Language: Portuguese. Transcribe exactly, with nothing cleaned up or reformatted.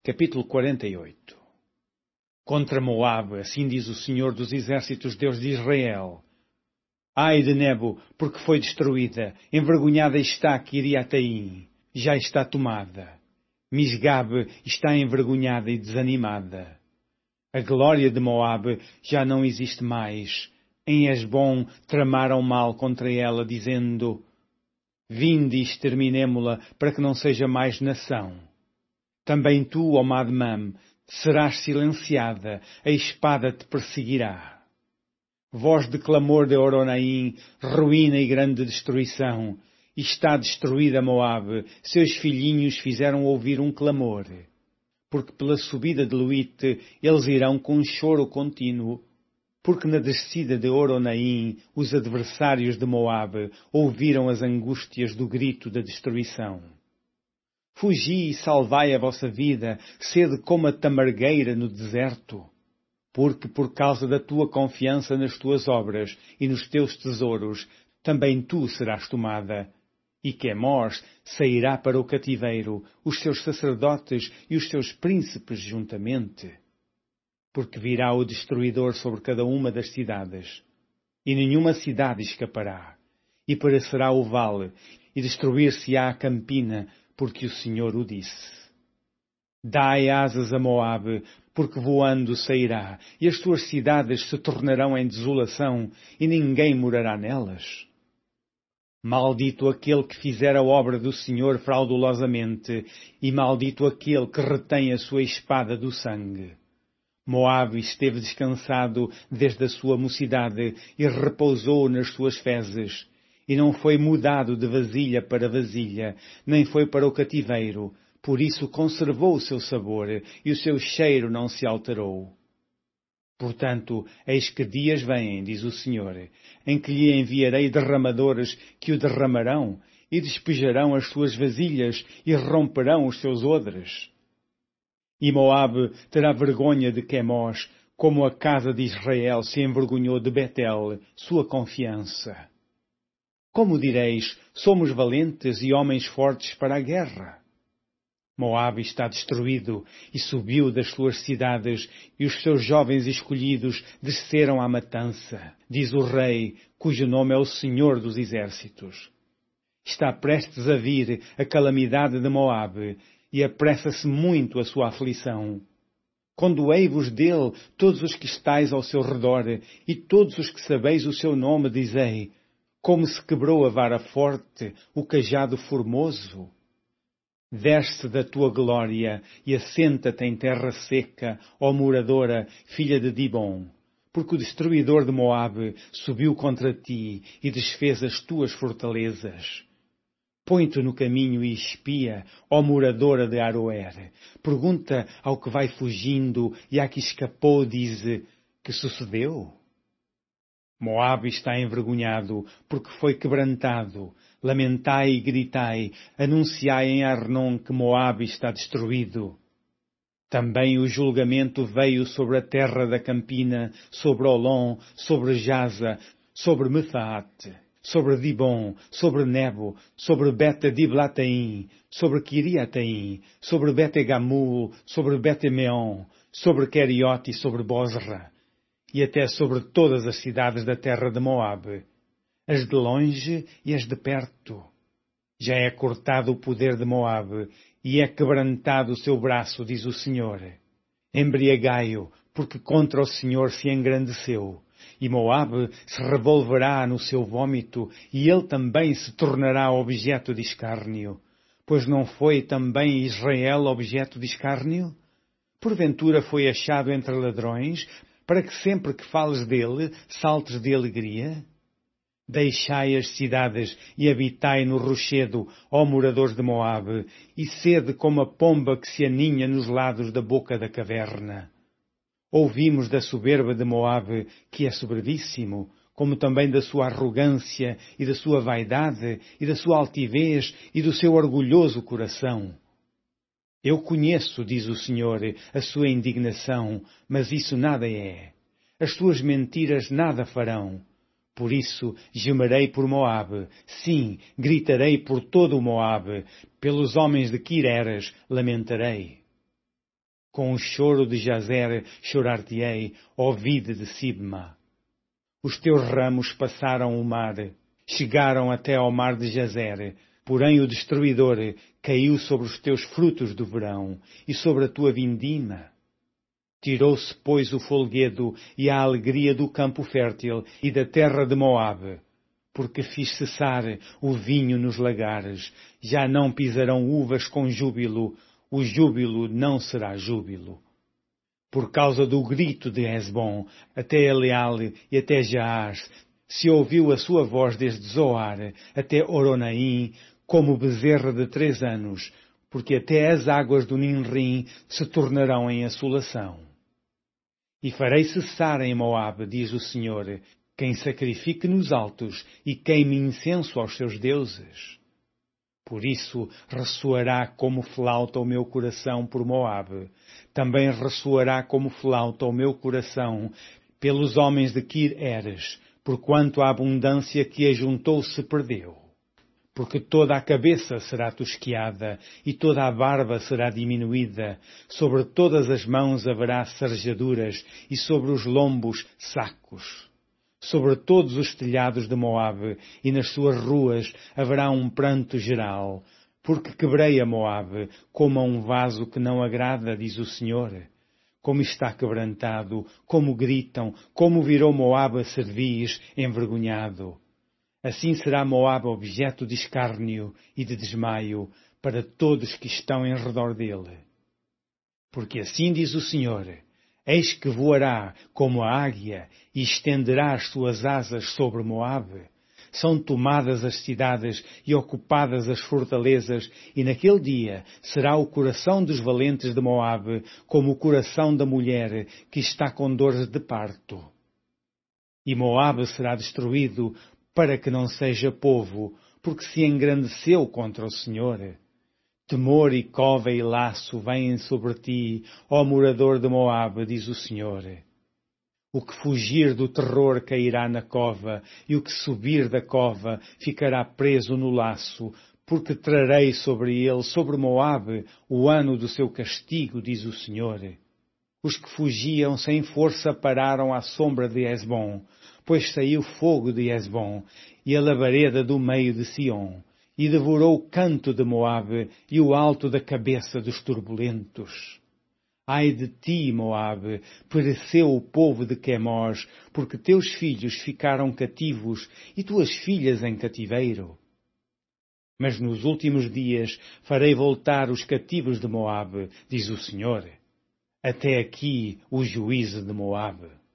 Capítulo quarenta e oito. Contra Moabe, assim diz o Senhor dos Exércitos, Deus de Israel: Ai de Nebo, porque foi destruída, envergonhada está Quiriataim, já está tomada. Misgabe está envergonhada e desanimada. A glória de Moabe já não existe mais. Em Hesbom tramaram mal contra ela, dizendo: Vinde e exterminemo-la, para que não seja mais nação. Também tu, ó Madmam, serás silenciada, a espada te perseguirá. Voz de clamor de Horonaim, ruína e grande destruição. Está destruída Moabe, seus filhinhos fizeram ouvir um clamor. Porque pela subida de Luite eles irão com um choro contínuo. Porque na descida de Horonaim os adversários de Moabe ouviram as angústias do grito da destruição. Fugi e salvai a vossa vida, sede como a tamargueira no deserto. Porque por causa da tua confiança nas tuas obras e nos teus tesouros, também tu serás tomada. E Quemós sairá para o cativeiro, os seus sacerdotes e os seus príncipes juntamente. Porque virá o destruidor sobre cada uma das cidades, e nenhuma cidade escapará. E perecerá o vale, e destruir-se-á a campina, porque o Senhor o disse. Dai asas a Moabe, porque voando sairá, e as suas cidades se tornarão em desolação, e ninguém morará nelas. Maldito aquele que fizer a obra do Senhor fraudulosamente, e maldito aquele que retém a sua espada do sangue. Moabe esteve descansado desde a sua mocidade, e repousou nas suas fezes. E não foi mudado de vasilha para vasilha, nem foi para o cativeiro, por isso conservou o seu sabor, e o seu cheiro não se alterou. Portanto, eis que dias vêm, diz o Senhor, em que lhe enviarei derramadores que o derramarão, e despejarão as suas vasilhas, e romperão os seus odres. E Moabe terá vergonha de Quemós, como a casa de Israel se envergonhou de Betel, sua confiança. Como direis, somos valentes e homens fortes para a guerra? Moabe está destruído e subiu das suas cidades, e os seus jovens escolhidos desceram à matança, diz o rei, cujo nome é o Senhor dos Exércitos. Está prestes a vir a calamidade de Moabe, e apressa-se muito a sua aflição. Condoei-vos dele, todos os que estáis ao seu redor, e todos os que sabeis o seu nome, dizei: como se quebrou a vara forte, o cajado formoso. Desce da tua glória e assenta-te em terra seca, ó moradora, filha de Dibon, porque o destruidor de Moabe subiu contra ti e desfez as tuas fortalezas. Põe-te no caminho e espia, ó moradora de Aroer. Pergunta ao que vai fugindo e à que escapou, diz: que sucedeu? Moabe está envergonhado, porque foi quebrantado. Lamentai e gritai, anunciai em Arnon que Moabe está destruído. Também o julgamento veio sobre a terra da campina, sobre Olom, sobre Jaza, sobre Mefaate, sobre Dibon, sobre Nebo, sobre Bete-Diblataim, sobre Quiriataim, sobre Bete-Gamul, sobre Bete-Meon, sobre Queriote e sobre Bozra, e até sobre todas as cidades da terra de Moabe, as de longe e as de perto. Já é cortado o poder de Moabe, e é quebrantado o seu braço, diz o Senhor. Embriagai-o, porque contra o Senhor se engrandeceu, e Moabe se revolverá no seu vômito, e ele também se tornará objeto de escárnio. Pois não foi também Israel objeto de escárnio? Porventura foi achado entre ladrões, para que sempre que fales dele, saltes de alegria? Deixai as cidades e habitai no rochedo, ó moradores de Moabe, e sede como a pomba que se aninha nos lados da boca da caverna. Ouvimos da soberba de Moabe, que é soberbíssimo, como também da sua arrogância e da sua vaidade e da sua altivez e do seu orgulhoso coração. Eu conheço, diz o Senhor, a sua indignação, mas isso nada é. As suas mentiras nada farão. Por isso gemerei por Moabe, sim, gritarei por todo o Moabe, pelos homens de Quireras lamentarei. Com o choro de Jazer chorar-te-ei, ó vide de Sibma. Os teus ramos passaram o mar, chegaram até ao mar de Jazer, porém o destruidor caiu sobre os teus frutos do verão e sobre a tua vindima. Tirou-se, pois, o folguedo e a alegria do campo fértil e da terra de Moabe, porque fiz cessar o vinho nos lagares, já não pisarão uvas com júbilo, o júbilo não será júbilo. Por causa do grito de Hesbom, até Eleale e até Jaás, se ouviu a sua voz desde Zoar até Oronaim, como bezerra de três anos, porque até as águas do Ninrim se tornarão em assolação. E farei cessar em Moabe, diz o Senhor, quem sacrifique nos altos e queime incenso aos seus deuses. Por isso ressoará como flauta o meu coração por Moabe. Também ressoará como flauta o meu coração pelos homens de Kir-Eres, porquanto a abundância que ajuntou se perdeu. Porque toda a cabeça será tosquiada e toda a barba será diminuída. Sobre todas as mãos haverá sarjaduras e sobre os lombos sacos. Sobre todos os telhados de Moabe e nas suas ruas haverá um pranto geral, porque quebrei a Moabe como a um vaso que não agrada, diz o Senhor. Como está quebrantado, como gritam, como virou Moabe cerviz, envergonhado. Assim será Moabe objeto de escárnio e de desmaio para todos que estão em redor dele. Porque assim diz o Senhor: eis que voará como a águia e estenderá as suas asas sobre Moabe. São tomadas as cidades e ocupadas as fortalezas, e naquele dia será o coração dos valentes de Moabe como o coração da mulher que está com dores de parto. E Moabe será destruído para que não seja povo, porque se engrandeceu contra o Senhor. Temor e cova e laço vêm sobre ti, ó morador de Moabe, diz o Senhor. O que fugir do terror cairá na cova, e o que subir da cova ficará preso no laço, porque trarei sobre ele, sobre Moabe, o ano do seu castigo, diz o Senhor. Os que fugiam sem força pararam à sombra de Hesbom, pois saiu fogo de Hesbom e a labareda do meio de Sion, e devorou o canto de Moabe e o alto da cabeça dos turbulentos. Ai de ti, Moabe, pereceu o povo de Quemós, porque teus filhos ficaram cativos e tuas filhas em cativeiro. Mas nos últimos dias farei voltar os cativos de Moabe, diz o Senhor. Até aqui o juízo de Moabe.